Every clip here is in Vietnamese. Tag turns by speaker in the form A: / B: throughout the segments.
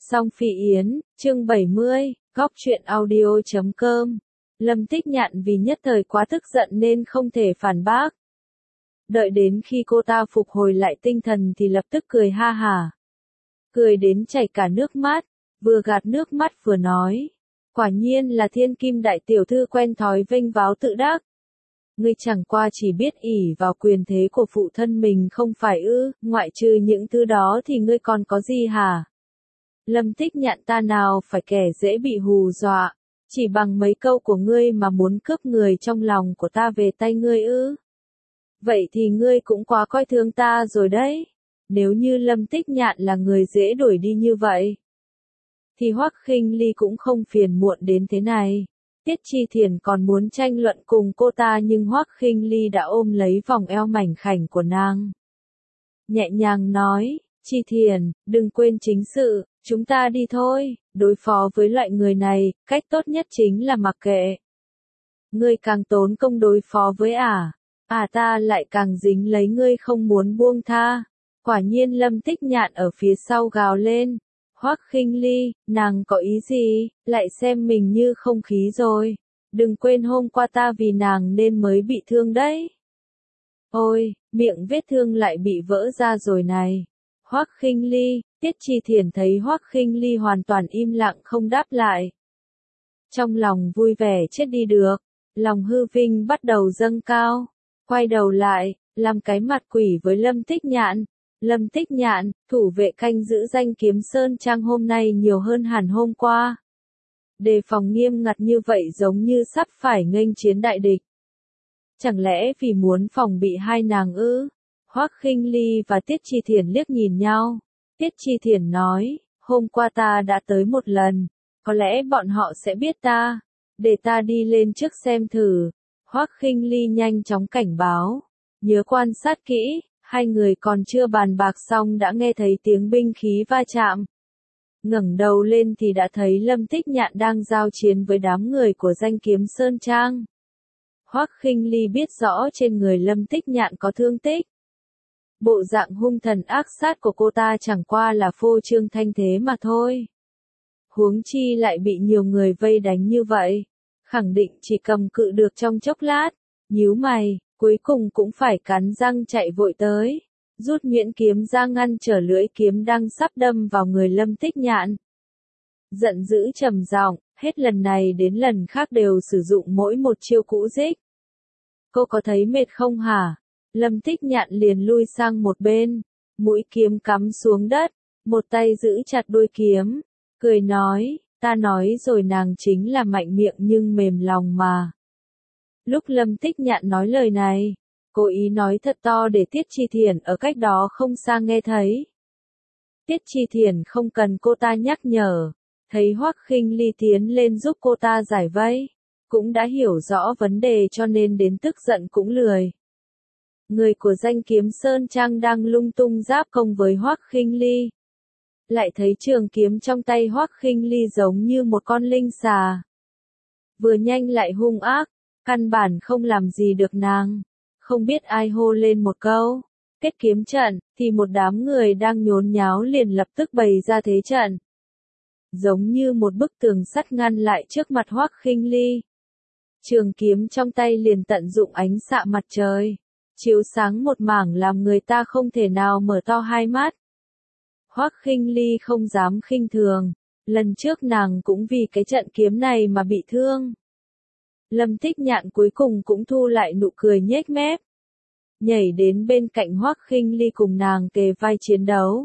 A: Song Phi Yến, chương 70, góc truyện audio.com. Lâm Tích Nhạn vì nhất thời quá tức giận nên không thể phản bác. Đợi đến khi cô ta phục hồi lại tinh thần thì lập tức cười ha hả. Cười đến chảy cả nước mắt, vừa gạt nước mắt vừa nói. Quả nhiên là thiên kim đại tiểu thư quen thói vênh váo tự đắc. Ngươi chẳng qua chỉ biết ỷ vào quyền thế của phụ thân mình không phải ư, ngoại trừ những thứ đó thì ngươi còn có gì hả? Lâm Tích Nhạn ta nào phải kẻ dễ bị hù dọa, chỉ bằng mấy câu của ngươi mà muốn cướp người trong lòng của ta về tay ngươi ư? Vậy thì ngươi cũng quá coi thường ta rồi đấy. Nếu như Lâm Tích Nhạn là người dễ đuổi đi như vậy, thì Hoắc Khinh Ly cũng không phiền muộn đến thế này. Tiết Chi Thiển còn muốn tranh luận cùng cô ta nhưng Hoắc Khinh Ly đã ôm lấy vòng eo mảnh khảnh của nàng. Nhẹ nhàng nói, Chi Thiển, đừng quên chính sự, chúng ta đi thôi, đối phó với loại người này, cách tốt nhất chính là mặc kệ. Ngươi càng tốn công đối phó với ta lại càng dính lấy ngươi không muốn buông tha. Quả nhiên Lâm Tích Nhạn ở phía sau gào lên. Hoắc Khinh Ly, nàng có ý gì, lại xem mình như không khí rồi. Đừng quên hôm qua ta vì nàng nên mới bị thương đấy. Ôi, miệng vết thương lại bị vỡ ra rồi này. Hoắc Khinh Ly, Tiết Chi Thiển thấy Hoắc Khinh Ly hoàn toàn im lặng không đáp lại. Trong lòng vui vẻ chết đi được, lòng hư vinh bắt đầu dâng cao. Quay đầu lại, làm cái mặt quỷ với Lâm Tích Nhạn. Lâm Tích Nhạn, thủ vệ canh giữ danh kiếm Sơn Trang hôm nay nhiều hơn hẳn hôm qua. Đề phòng nghiêm ngặt như vậy giống như sắp phải nghênh chiến đại địch. Chẳng lẽ vì muốn phòng bị hai nàng ư? Hoắc Khinh Ly và Tiết Chi Thiển liếc nhìn nhau. Tiết Chi Thiển nói, hôm qua ta đã tới một lần, có lẽ bọn họ sẽ biết ta. Để ta đi lên trước xem thử. Hoắc Khinh Ly nhanh chóng cảnh báo. Nhớ quan sát kỹ. Hai người còn chưa bàn bạc xong đã nghe thấy tiếng binh khí va chạm. Ngẩng đầu lên thì đã thấy Lâm Tích Nhạn đang giao chiến với đám người của danh kiếm Sơn Trang. Hoắc Khinh Ly biết rõ trên người Lâm Tích Nhạn có thương tích. Bộ dạng hung thần ác sát của cô ta chẳng qua là phô trương thanh thế mà thôi. Huống chi lại bị nhiều người vây đánh như vậy. Khẳng định chỉ cầm cự được trong chốc lát. Nhíu mày. Cuối cùng cũng phải cắn răng chạy vội tới, rút nhuyễn kiếm ra ngăn trở lưỡi kiếm đang sắp đâm vào người Lâm Tích Nhạn. Giận dữ trầm giọng, hết lần này đến lần khác đều sử dụng mỗi một chiêu cũ dích. Cô có thấy mệt không hả? Lâm Tích Nhạn liền lui sang một bên, mũi kiếm cắm xuống đất, một tay giữ chặt đuôi kiếm, cười nói, ta nói rồi nàng chính là mạnh miệng nhưng mềm lòng mà. Lúc Lâm Tích Nhạn nói lời này, cố ý nói thật to để Tiết Chi Thiển ở cách đó không xa nghe thấy. Tiết Chi Thiển không cần cô ta nhắc nhở, thấy Hoắc Khinh Ly tiến lên giúp cô ta giải vây, cũng đã hiểu rõ vấn đề cho nên đến tức giận cũng lười. Người của danh kiếm Sơn Trang đang lung tung giáp công với Hoắc Khinh Ly. Lại thấy trường kiếm trong tay Hoắc Khinh Ly giống như một con linh xà. Vừa nhanh lại hung ác. Căn bản không làm gì được nàng. Không biết ai hô lên một câu. Kết kiếm trận, thì một đám người đang nhốn nháo liền lập tức bày ra thế trận. Giống như một bức tường sắt ngăn lại trước mặt Hoắc Khinh Ly. Trường kiếm trong tay liền tận dụng ánh xạ mặt trời. Chiếu sáng một mảng làm người ta không thể nào mở to hai mắt. Hoắc Khinh Ly không dám khinh thường. Lần trước nàng cũng vì cái trận kiếm này mà bị thương. Lâm Tích Nhạn cuối cùng cũng thu lại nụ cười nhếch mép. Nhảy đến bên cạnh Hoắc Khinh Ly cùng nàng kề vai chiến đấu.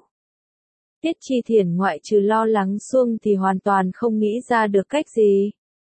A: Tiết Chi Thiển ngoại trừ lo lắng xuông thì hoàn toàn không nghĩ ra được cách gì.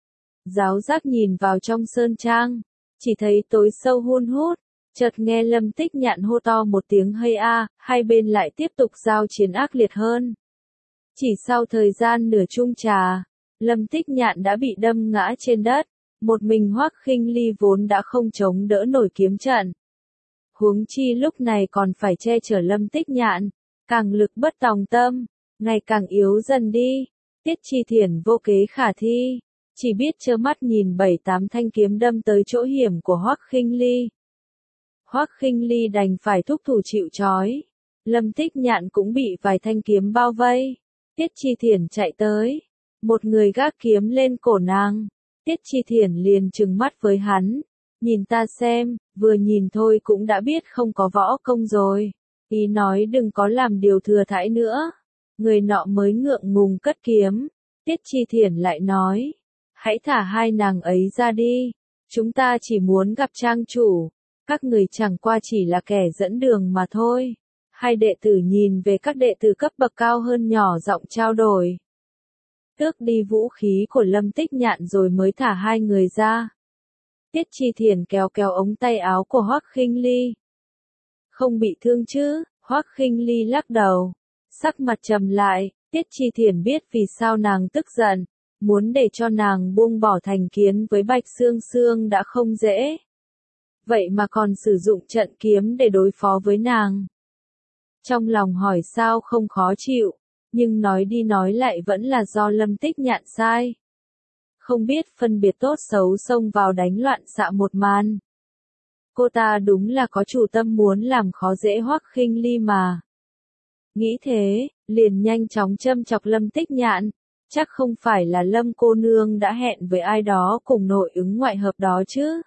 A: Giáo giác nhìn vào trong sơn trang, chỉ thấy tối sâu hun hút, chợt nghe Lâm Tích Nhạn hô to một tiếng hay a, hai bên lại tiếp tục giao chiến ác liệt hơn. Chỉ sau thời gian nửa chung trà, Lâm Tích Nhạn đã bị đâm ngã trên đất. Một mình Hoắc Khinh Ly vốn đã không chống đỡ nổi kiếm trận. Huống chi lúc này còn phải che chở Lâm Tích Nhạn, càng lực bất tòng tâm, ngày càng yếu dần đi. Tiết Chi Thiển vô kế khả thi, chỉ biết trơ mắt nhìn 7-8 thanh kiếm đâm tới chỗ hiểm của Hoắc Khinh Ly. Hoắc Khinh Ly đành phải thúc thủ chịu trói. Lâm Tích Nhạn cũng bị vài thanh kiếm bao vây. Tiết Chi Thiển chạy tới, một người gác kiếm lên cổ nàng. Tiết Chi Thiển liền trừng mắt với hắn, nhìn ta xem, vừa nhìn thôi cũng đã biết không có võ công rồi. Ý nói đừng có làm điều thừa thãi nữa. Người nọ mới ngượng ngùng cất kiếm. Tiết Chi Thiển lại nói, hãy thả hai nàng ấy ra đi. Chúng ta chỉ muốn gặp trang chủ. Các người chẳng qua chỉ là kẻ dẫn đường mà thôi. Hai đệ tử nhìn về các đệ tử cấp bậc cao hơn nhỏ giọng trao đổi. Tước đi vũ khí của Lâm Tích Nhạn rồi mới thả hai người ra. Tiết Chi Thiển kéo kéo ống tay áo của Hoắc Khinh Ly. Không bị thương chứ? Hoắc Khinh Ly lắc đầu. Sắc mặt trầm lại, Tiết Chi Thiển biết vì sao nàng tức giận. Muốn để cho nàng buông bỏ thành kiến với Bạch Sương Sương đã không dễ. Vậy mà còn sử dụng trận kiếm để đối phó với nàng. Trong lòng hỏi sao không khó chịu, nhưng nói đi nói lại vẫn là do Lâm Tích Nhạn sai. Không biết phân biệt tốt xấu xông vào đánh loạn xạ một màn. Cô ta đúng là có chủ tâm muốn làm khó dễ Hoắc Khinh Ly mà. Nghĩ thế, liền nhanh chóng châm chọc Lâm Tích Nhạn. Chắc không phải là Lâm cô nương đã hẹn với ai đó cùng nội ứng ngoại hợp đó chứ.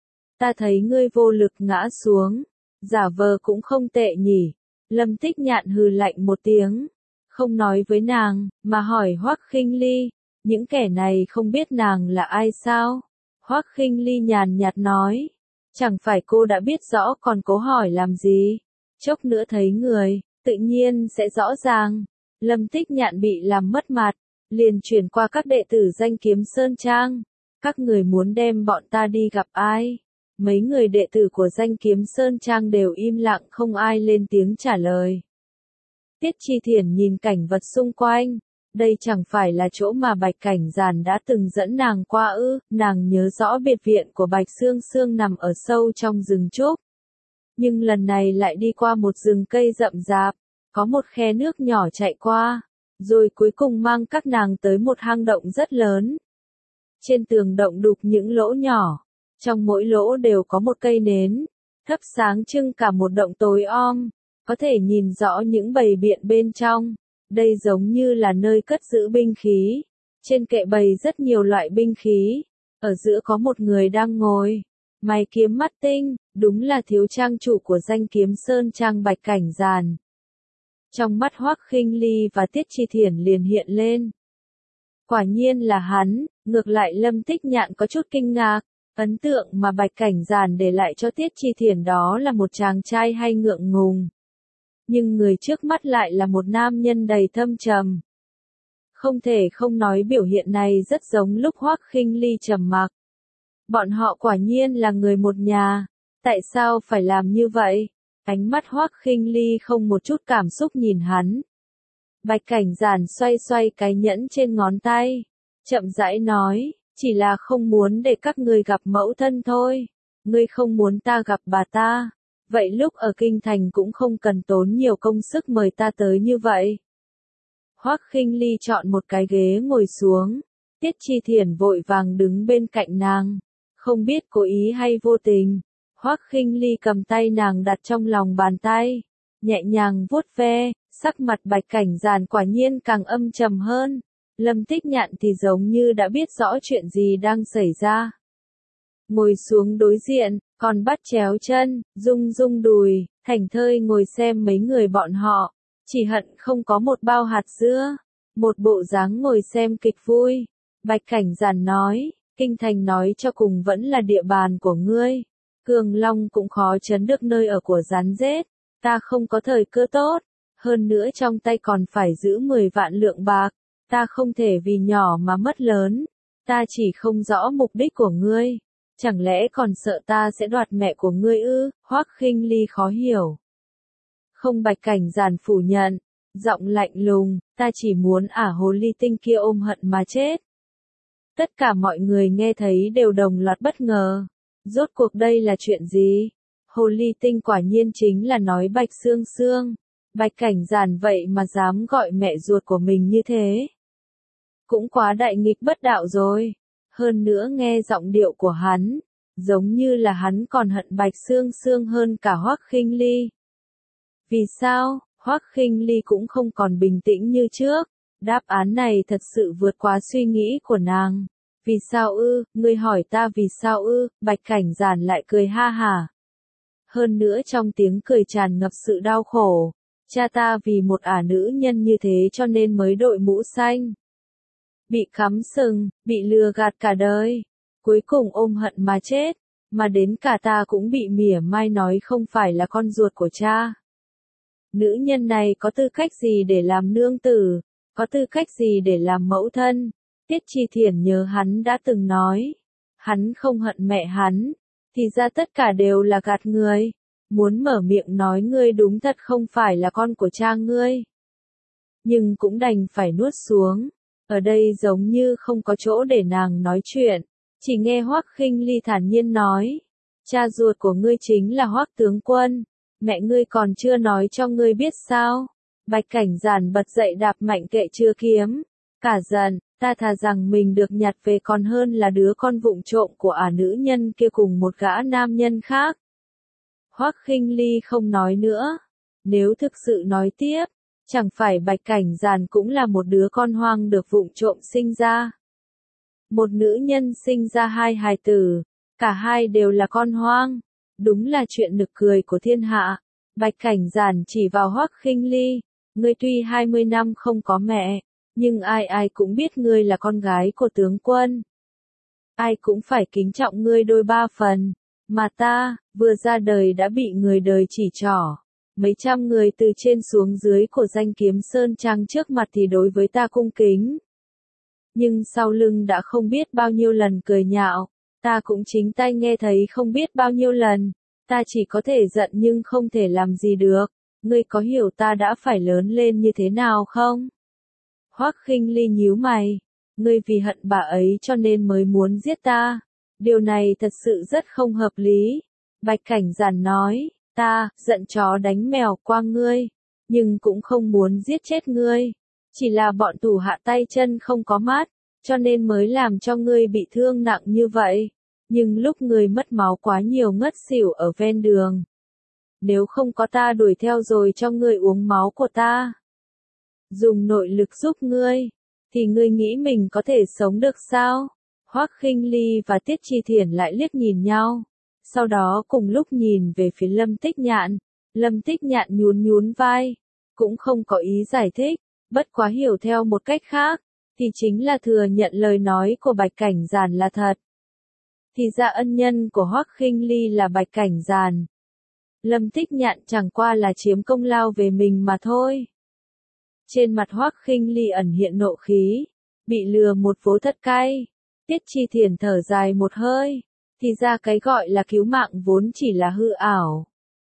A: Ta thấy ngươi vô lực ngã xuống, giả vờ cũng không tệ nhỉ. Lâm Tích Nhạn hừ lạnh một tiếng, không nói với nàng, mà hỏi Hoắc Khinh Ly, những kẻ này không biết nàng là ai sao? Hoắc Khinh Ly nhàn nhạt nói, chẳng phải cô đã biết rõ còn cố hỏi làm gì? Chốc nữa thấy người, tự nhiên sẽ rõ ràng. Lâm Tích Nhạn bị làm mất mặt, liền chuyển qua các đệ tử Danh Kiếm Sơn Trang. Các người muốn đem bọn ta đi gặp ai? Mấy người đệ tử của Danh Kiếm Sơn Trang đều im lặng không ai lên tiếng trả lời. Tiết Chi Thiển nhìn cảnh vật xung quanh. Đây chẳng phải là chỗ mà Bạch Cảnh Giàn đã từng dẫn nàng qua ư? Nàng nhớ rõ biệt viện của Bạch Sương Sương nằm ở sâu trong rừng trúc. Nhưng lần này lại đi qua một rừng cây rậm rạp, có một khe nước nhỏ chạy qua, rồi cuối cùng mang các nàng tới một hang động rất lớn. Trên tường động đục những lỗ nhỏ, trong mỗi lỗ đều có một cây nến, thắp sáng trưng cả một động tối om, có thể nhìn rõ những bày biện bên trong. Đây giống như là nơi cất giữ binh khí. Trên kệ bày rất nhiều loại binh khí. Ở giữa có một người đang ngồi. Mày kiếm mắt tinh, đúng là thiếu trang chủ của Danh Kiếm Sơn Trang Bạch Cảnh Giàn. Trong mắt Hoắc Khinh Ly và Tiết Chi Thiển liền hiện lên. Quả nhiên là hắn, ngược lại Lâm Tích Nhạn có chút kinh ngạc. Ấn tượng mà Bạch Cảnh Giàn để lại cho Tiết Chi Thiển đó là một chàng trai hay ngượng ngùng. Nhưng người trước mắt lại là một nam nhân đầy thâm trầm. Không thể không nói biểu hiện này rất giống lúc Hoắc Khinh Ly trầm mặc. Bọn họ quả nhiên là người một nhà, tại sao phải làm như vậy? Ánh mắt Hoắc Khinh Ly không một chút cảm xúc nhìn hắn. Bạch Cảnh Giản xoay xoay cái nhẫn trên ngón tay, chậm rãi nói, chỉ là không muốn để các ngươi gặp mẫu thân thôi. Ngươi không muốn ta gặp bà ta. Vậy lúc ở Kinh Thành cũng không cần tốn nhiều công sức mời ta tới như vậy. Hoắc Khinh Ly chọn một cái ghế ngồi xuống. Tiết Chi Thiển vội vàng đứng bên cạnh nàng. Không biết cố ý hay vô tình. Hoắc Khinh Ly cầm tay nàng đặt trong lòng bàn tay. Nhẹ nhàng vuốt ve, sắc mặt Bạch Cảnh Giàn quả nhiên càng âm trầm hơn. Lâm Tích Nhạn thì giống như đã biết rõ chuyện gì đang xảy ra. Ngồi xuống đối diện, còn bắt chéo chân, rung rung đùi, thảnh thơi ngồi xem mấy người bọn họ. Chỉ hận không có một bao hạt dưa, một bộ dáng ngồi xem kịch vui. Bạch Cảnh Giàn nói, Kinh Thành nói cho cùng vẫn là địa bàn của ngươi. Cường Long cũng khó trấn được nơi ở của rắn rết. Ta không có thời cơ tốt, hơn nữa trong tay còn phải giữ 10 vạn lượng bạc. Ta không thể vì nhỏ mà mất lớn. Ta chỉ không rõ mục đích của ngươi. Chẳng lẽ còn sợ ta sẽ đoạt mẹ của ngươi ư? Hoắc Khinh Ly khó hiểu. Không, Bạch Cảnh Giàn phủ nhận, giọng lạnh lùng, ta chỉ muốn hồ ly tinh kia ôm hận mà chết. Tất cả mọi người nghe thấy đều đồng loạt bất ngờ. Rốt cuộc đây là chuyện gì? Hồ ly tinh quả nhiên chính là nói Bạch Sương Sương. Bạch Cảnh Giàn vậy mà dám gọi mẹ ruột của mình như thế. Cũng quá đại nghịch bất đạo rồi. Hơn nữa nghe giọng điệu của hắn, giống như là hắn còn hận Bạch Sương Sương hơn cả Hoắc Khinh Ly. Vì sao? Hoắc Khinh Ly cũng không còn bình tĩnh như trước. Đáp án này thật sự vượt quá suy nghĩ của nàng. Vì sao ư, ngươi hỏi ta vì sao ư, Bạch Cảnh Giản lại cười ha hả. Hơn nữa trong tiếng cười tràn ngập sự đau khổ. Cha ta vì một ả nữ nhân như thế cho nên mới đội mũ xanh. Bị cắm sừng, bị lừa gạt cả đời. Cuối cùng ôm hận mà chết. Mà đến cả ta cũng bị mỉa mai nói không phải là con ruột của cha. Nữ nhân này có tư cách gì để làm nương tử? Có tư cách gì để làm mẫu thân? Tiết Chi Thiển nhớ hắn đã từng nói. Hắn không hận mẹ hắn. Thì ra tất cả đều là gạt người. Muốn mở miệng nói ngươi đúng thật không phải là con của cha ngươi. Nhưng cũng đành phải nuốt xuống. Ở đây giống như không có chỗ để nàng nói chuyện. Chỉ nghe Hoắc Khinh Ly thản nhiên nói. Cha ruột của ngươi chính là Hoắc tướng quân. Mẹ ngươi còn chưa nói cho ngươi biết sao. Bạch Cảnh Giản bật dậy đạp mạnh kệ chưa kiếm. Cả giận, ta thà rằng mình được nhặt về còn hơn là đứa con vụng trộm của ả nữ nhân kia cùng một gã nam nhân khác. Hoắc Khinh Ly không nói nữa. Nếu thực sự nói tiếp, chẳng phải Bạch Cảnh Giản cũng là một đứa con hoang được vụng trộm sinh ra. Một nữ nhân sinh ra hai hài tử, cả hai đều là con hoang. Đúng là chuyện nực cười của thiên hạ. Bạch Cảnh Giản chỉ vào Hoắc Khinh Ly. Ngươi tuy 20 năm không có mẹ, nhưng ai ai cũng biết ngươi là con gái của tướng quân. Ai cũng phải kính trọng ngươi đôi ba phần. Mà ta, vừa ra đời đã bị người đời chỉ trỏ. Mấy trăm người từ trên xuống dưới của danh kiếm Sơn Trang trước mặt thì đối với ta cung kính. Nhưng sau lưng đã không biết bao nhiêu lần cười nhạo. Ta cũng chính tay nghe thấy không biết bao nhiêu lần. Ta chỉ có thể giận nhưng không thể làm gì được. Ngươi có hiểu ta đã phải lớn lên như thế nào không? Hoắc Khinh Ly nhíu mày. Ngươi vì hận bà ấy cho nên mới muốn giết ta. Điều này thật sự rất không hợp lý. Bạch Cảnh Giản nói, ta, giận chó đánh mèo qua ngươi. Nhưng cũng không muốn giết chết ngươi. Chỉ là bọn thủ hạ tay chân không có mắt. Cho nên mới làm cho ngươi bị thương nặng như vậy. Nhưng lúc ngươi mất máu quá nhiều ngất xỉu ở ven đường. Nếu không có ta đuổi theo rồi cho ngươi uống máu của ta. Dùng nội lực giúp ngươi. Thì ngươi nghĩ mình có thể sống được sao? Hoắc Khinh Ly và Tiết Chi Thiển lại liếc nhìn nhau. Sau đó cùng lúc nhìn về phía Lâm Tích Nhạn. Lâm Tích Nhạn nhún nhún vai. Cũng không có ý giải thích. Bất quá hiểu theo một cách khác. Thì chính là thừa nhận lời nói của Bạch Cảnh Giản là thật. Thì ra ân nhân của Hoắc Khinh Ly là Bạch Cảnh Giản. Lâm Tích Nhạn chẳng qua là chiếm công lao về mình mà thôi. Trên mặt Hoắc Khinh Ly ẩn hiện nộ khí. Bị lừa một vố thật cay. Tiết Chi Thiển thở dài một hơi. Thì ra cái gọi là cứu mạng vốn chỉ là hư ảo.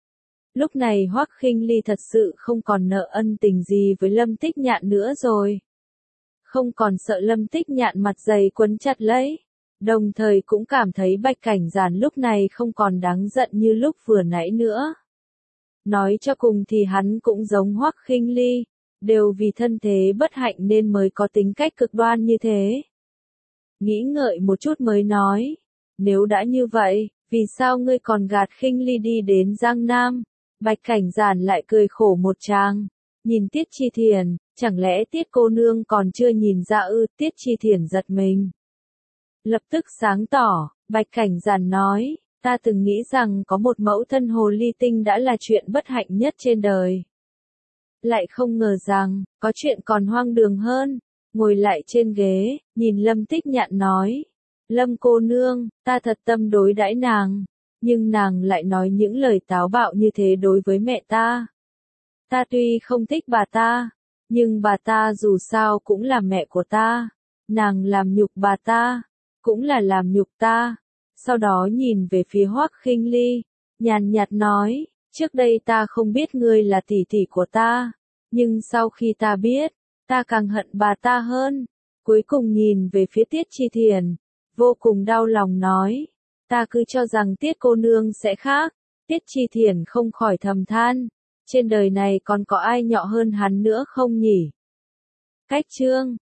A: Lúc này Hoắc Khinh Ly thật sự không còn nợ ân tình gì với Lâm Tích Nhạn nữa rồi. Không còn sợ Lâm Tích Nhạn mặt dày quấn chặt lấy. Đồng thời cũng cảm thấy Bạch Cảnh Giản lúc này không còn đáng giận như lúc vừa nãy nữa. Nói cho cùng thì hắn cũng giống Hoắc Khinh Ly. Đều vì thân thế bất hạnh nên mới có tính cách cực đoan như thế. Nghĩ ngợi một chút mới nói. Nếu đã như vậy, vì sao ngươi còn gạt Khinh Ly đi đến Giang Nam? Bạch Cảnh Giản lại cười khổ một tràng. Nhìn Tiết Chi Thiển, chẳng lẽ Tiết cô nương còn chưa nhìn ra ư? Tiết Chi Thiển giật mình. Lập tức sáng tỏ, Bạch Cảnh Giản nói, ta từng nghĩ rằng có một mẫu thân hồ ly tinh đã là chuyện bất hạnh nhất trên đời. Lại không ngờ rằng, có chuyện còn hoang đường hơn. Ngồi lại trên ghế, nhìn Lâm Tích Nhạn nói. Lâm cô nương, ta thật tâm đối đãi nàng. Nhưng nàng lại nói những lời táo bạo như thế đối với mẹ ta. Ta tuy không thích bà ta, nhưng bà ta dù sao cũng là mẹ của ta. Nàng làm nhục bà ta, cũng là làm nhục ta. Sau đó nhìn về phía Hoắc Khinh Ly, nhàn nhạt nói, trước đây ta không biết ngươi là tỷ tỷ của ta, nhưng sau khi ta biết, ta càng hận bà ta hơn. Cuối cùng nhìn về phía Tiết Chi Thiển, vô cùng đau lòng nói, ta cứ cho rằng Tiết cô nương sẽ khác. Tiết Chi Thiển không khỏi thầm than, trên đời này còn có ai nhọ hơn hắn nữa không nhỉ? Cách chương